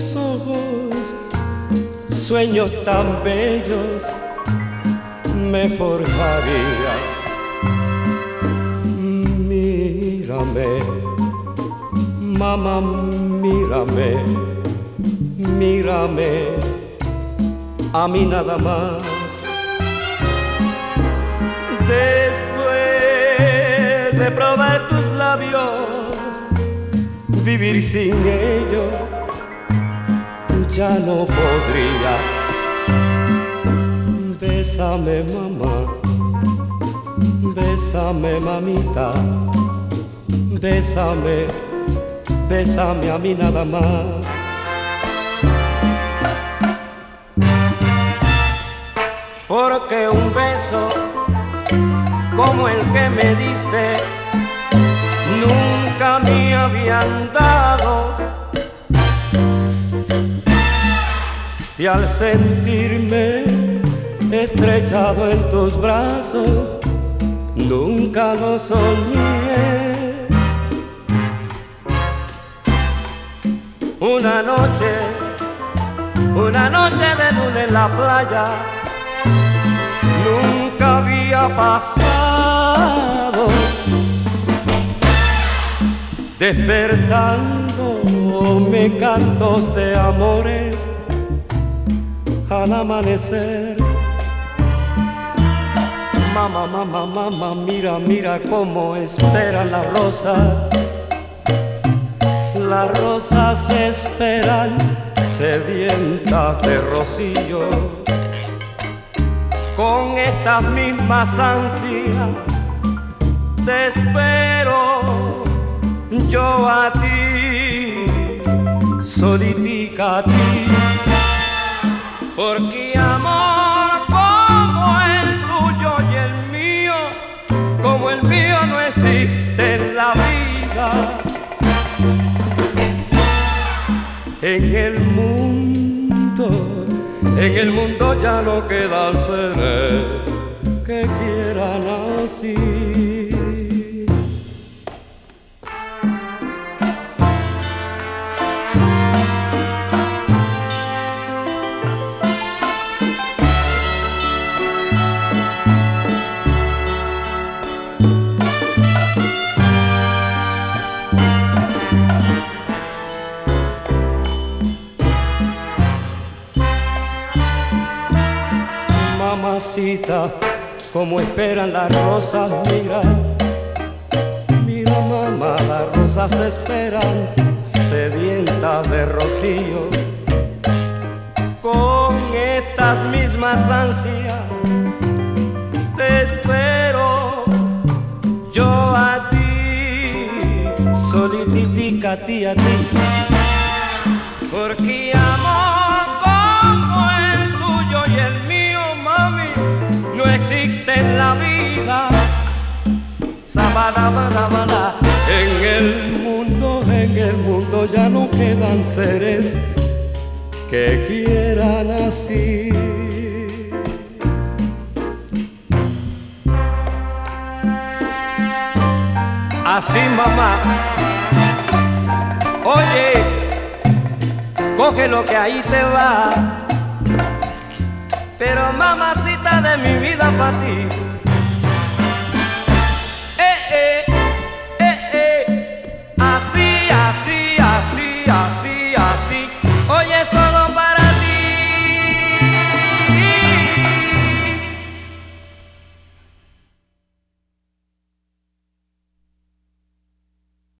tus ojos, sueños tan bellos me forjaría. Mírame, mamá, mírame, mírame, a mí nada más. Después de probar tus labios, vivir sin ellos ya no podría. Bésame, mamá, bésame, mamita, bésame, bésame a mí nada más. Porque un beso como el que me diste nunca me habían dado, y al sentirme estrechado en tus brazos nunca lo soñé. Una noche de luna en la playa nunca había pasado, despertándome cantos de amores al amanecer. Mamá, mamá, mamá, mira, mira cómo esperan las rosas. Las rosas esperan sedientas de rocío. Con estas mismas ansias te espero yo a ti, solitica a ti, porque amor como el tuyo y el mío, como el mío no existe en la vida. En el mundo ya no quedan seres que quieran así. Mamacita, como esperan las rosas, mira, mira mamá, las rosas esperan sedientas de rocío. Con estas mismas ansias te espero yo a ti, solitica a ti, porque amor como el tuyo y el mío, mami, no existe en la vida. Sabana, en el mundo ya no quedan seres que quieran así. Así, mamá, oye, coge lo que ahí te va, pero mamacita de mi vida pa' ti. Así, así, así, así, así, oye, solo pa'